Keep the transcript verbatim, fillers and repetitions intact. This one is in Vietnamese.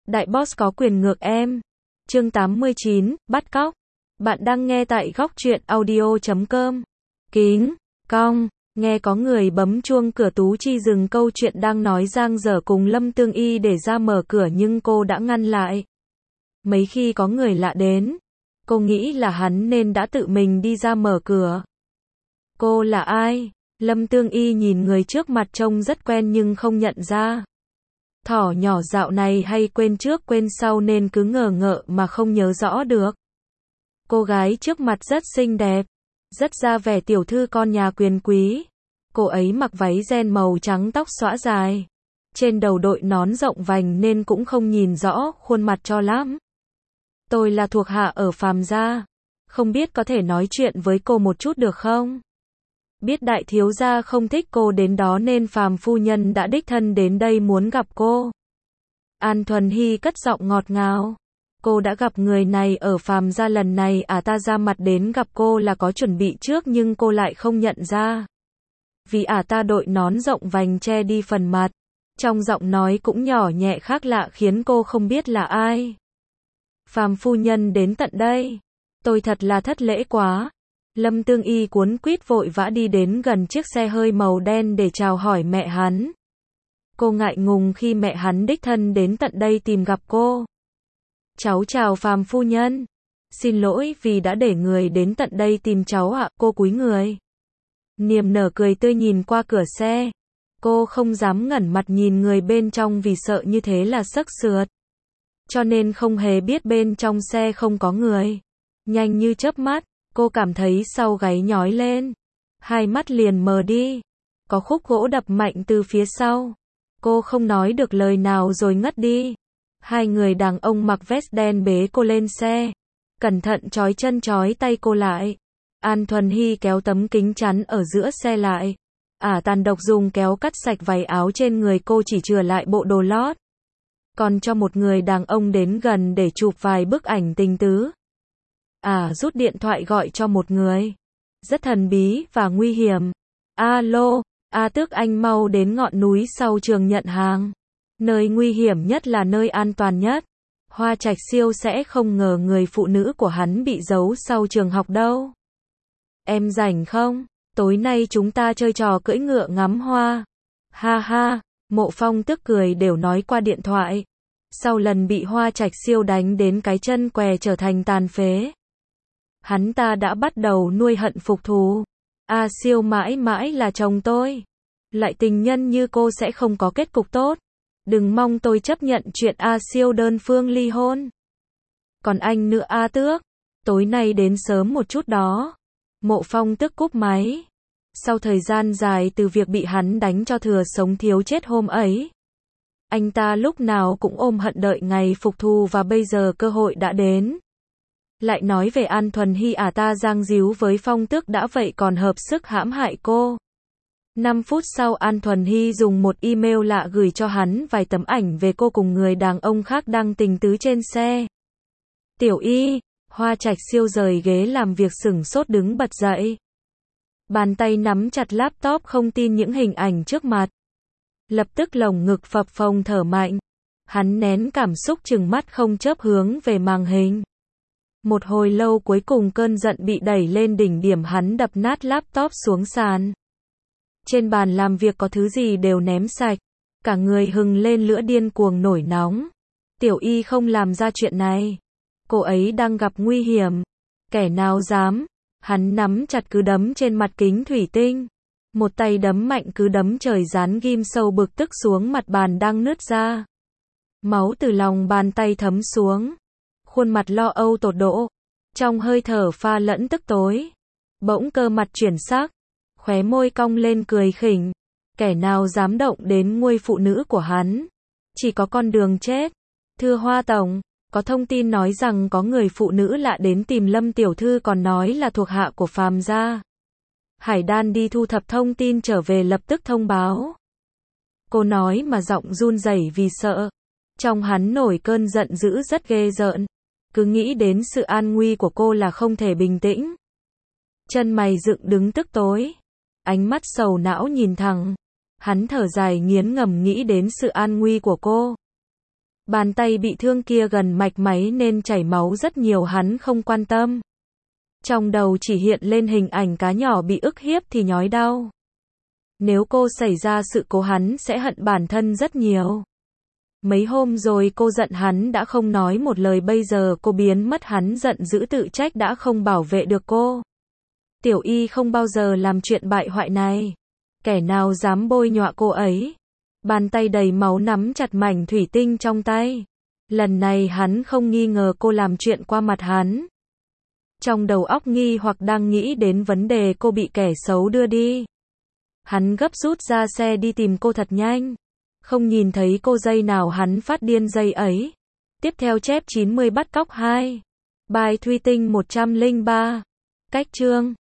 Đại boss có quyền ngược em. Chương tám mươi chín, bắt cóc. Bạn đang nghe tại góc truyện audio chấm com. Kính, cong, nghe có người bấm chuông cửa, Tú Chi dừng câu chuyện đang nói dang dở cùng Lâm Tương Y để ra mở cửa nhưng cô đã ngăn lại. Mấy khi có người lạ đến, cô nghĩ là hắn nên đã tự mình đi ra mở cửa. Cô là ai? Lâm Tương Y nhìn người trước mặt trông rất quen nhưng không nhận ra. Thỏ nhỏ dạo này hay quên trước quên sau nên cứ ngờ ngợ mà không nhớ rõ được. Cô gái trước mặt rất xinh đẹp, rất ra vẻ tiểu thư con nhà quyền quý. Cô ấy mặc váy ren màu trắng, tóc xõa dài, trên đầu đội nón rộng vành nên cũng không nhìn rõ khuôn mặt cho lắm. Tôi là thuộc hạ ở Phàm gia, không biết có thể nói chuyện với cô một chút được không? Biết đại thiếu gia không thích cô đến đó nên Phàm phu nhân đã đích thân đến đây muốn gặp cô. An Thuần Hy cất giọng ngọt ngào. Cô đã gặp người này ở Phàm gia lần này à? Ta ra mặt đến gặp cô là có chuẩn bị trước nhưng cô lại không nhận ra. Vì à ta đội nón rộng vành che đi phần mặt. Trong giọng nói cũng nhỏ nhẹ khác lạ khiến cô không biết là ai. Phàm phu nhân đến tận đây. Tôi thật là thất lễ quá. Lâm Tương Y cuốn quýt vội vã đi đến gần chiếc xe hơi màu đen để chào hỏi mẹ hắn. Cô ngại ngùng khi mẹ hắn đích thân đến tận đây tìm gặp cô. Cháu chào Phàm phu nhân. Xin lỗi vì đã để người đến tận đây tìm cháu ạ. Cô cúi người, niềm nở cười tươi nhìn qua cửa xe. Cô không dám ngẩng mặt nhìn người bên trong vì sợ như thế là xức sượt. Cho nên không hề biết bên trong xe không có người. Nhanh như chớp mắt, cô cảm thấy sau gáy nhói lên. Hai mắt liền mờ đi. Có khúc gỗ đập mạnh từ phía sau. Cô không nói được lời nào rồi ngất đi. Hai người đàn ông mặc vest đen bế cô lên xe. Cẩn thận trói chân trói tay cô lại. An Thuần Hy kéo tấm kính chắn ở giữa xe lại. Ả tàn độc dùng kéo cắt sạch váy áo trên người cô, chỉ chừa lại bộ đồ lót. Còn cho một người đàn ông đến gần để chụp vài bức ảnh tình tứ. Ả rút điện thoại gọi cho một người rất thần bí và nguy hiểm. Alo, A Tước, anh mau đến ngọn núi sau trường nhận hàng. Nơi nguy hiểm nhất là nơi an toàn nhất. Hoa Trạch Siêu sẽ không ngờ người phụ nữ của hắn bị giấu sau trường học đâu. Em rảnh không? Tối nay chúng ta chơi trò cưỡi ngựa ngắm hoa. Ha ha, Mộ Phong tức cười đều nói qua điện thoại. Sau lần bị Hoa Trạch Siêu đánh đến cái chân què trở thành tàn phế, hắn ta đã bắt đầu nuôi hận phục thù. A Siêu mãi mãi là chồng tôi. Lại tình nhân như cô sẽ không có kết cục tốt. Đừng mong tôi chấp nhận chuyện A Siêu đơn phương ly hôn. Còn anh nữa A Tước, tối nay đến sớm một chút đó. Mộ Phong tức cúp máy. Sau thời gian dài từ việc bị hắn đánh cho thừa sống thiếu chết hôm ấy, anh ta lúc nào cũng ôm hận đợi ngày phục thù và bây giờ cơ hội đã đến. Lại nói về An Thuần Hy, à ta giang díu với Phong Tước đã vậy còn hợp sức hãm hại cô. năm phút sau An Thuần Hy dùng một email lạ gửi cho hắn vài tấm ảnh về cô cùng người đàn ông khác đang tình tứ trên xe. Tiểu Y, Hoa Trạch Siêu rời ghế làm việc sửng sốt đứng bật dậy. Bàn tay nắm chặt laptop không tin những hình ảnh trước mặt. Lập tức lồng ngực phập phồng thở mạnh. Hắn nén cảm xúc trừng mắt không chớp hướng về màn hình. Một hồi lâu cuối cùng cơn giận bị đẩy lên đỉnh điểm, hắn đập nát laptop xuống sàn. Trên bàn làm việc có thứ gì đều ném sạch. Cả người hừng lên lửa điên cuồng nổi nóng. Tiểu Y không làm ra chuyện này. Cô ấy đang gặp nguy hiểm. Kẻ nào dám? Hắn nắm chặt cứ đấm trên mặt kính thủy tinh. Một tay đấm mạnh cứ đấm trời, dán ghim sâu bực tức xuống mặt bàn đang nứt ra. Máu từ lòng bàn tay thấm xuống. Khuôn mặt lo âu tột độ. Trong hơi thở pha lẫn tức tối. Bỗng cơ mặt chuyển sắc. Khóe môi cong lên cười khỉnh. Kẻ nào dám động đến ngôi phụ nữ của hắn, chỉ có con đường chết. Thưa Hoa Tổng, có thông tin nói rằng có người phụ nữ lạ đến tìm Lâm tiểu thư, còn nói là thuộc hạ của Phàm gia. Hải Đan đi thu thập thông tin trở về lập tức thông báo. Cô nói mà giọng run rẩy vì sợ. Trong hắn nổi cơn giận dữ rất ghê rợn. Cứ nghĩ đến sự an nguy của cô là không thể bình tĩnh. Chân mày dựng đứng tức tối. Ánh mắt sầu não nhìn thẳng. Hắn thở dài nghiến ngầm nghĩ đến sự an nguy của cô. Bàn tay bị thương kia gần mạch máy nên chảy máu rất nhiều, hắn không quan tâm. Trong đầu chỉ hiện lên hình ảnh cá nhỏ bị ức hiếp thì nhói đau. Nếu cô xảy ra sự cố hắn sẽ hận bản thân rất nhiều. Mấy hôm rồi cô giận hắn đã không nói một lời, bây giờ cô biến mất, hắn giận dữ tự trách đã không bảo vệ được cô. Tiểu Y không bao giờ làm chuyện bại hoại này. Kẻ nào dám bôi nhọa cô ấy. Bàn tay đầy máu nắm chặt mảnh thủy tinh trong tay. Lần này hắn không nghi ngờ cô làm chuyện qua mặt hắn. Trong đầu óc nghi hoặc đang nghĩ đến vấn đề cô bị kẻ xấu đưa đi. Hắn gấp rút ra xe đi tìm cô thật nhanh. Không nhìn thấy cô giây nào hắn phát điên giây ấy. Tiếp theo chép chín mươi bắt cóc hai. Bài Thủy tinh một trăm lẻ ba. Cách chương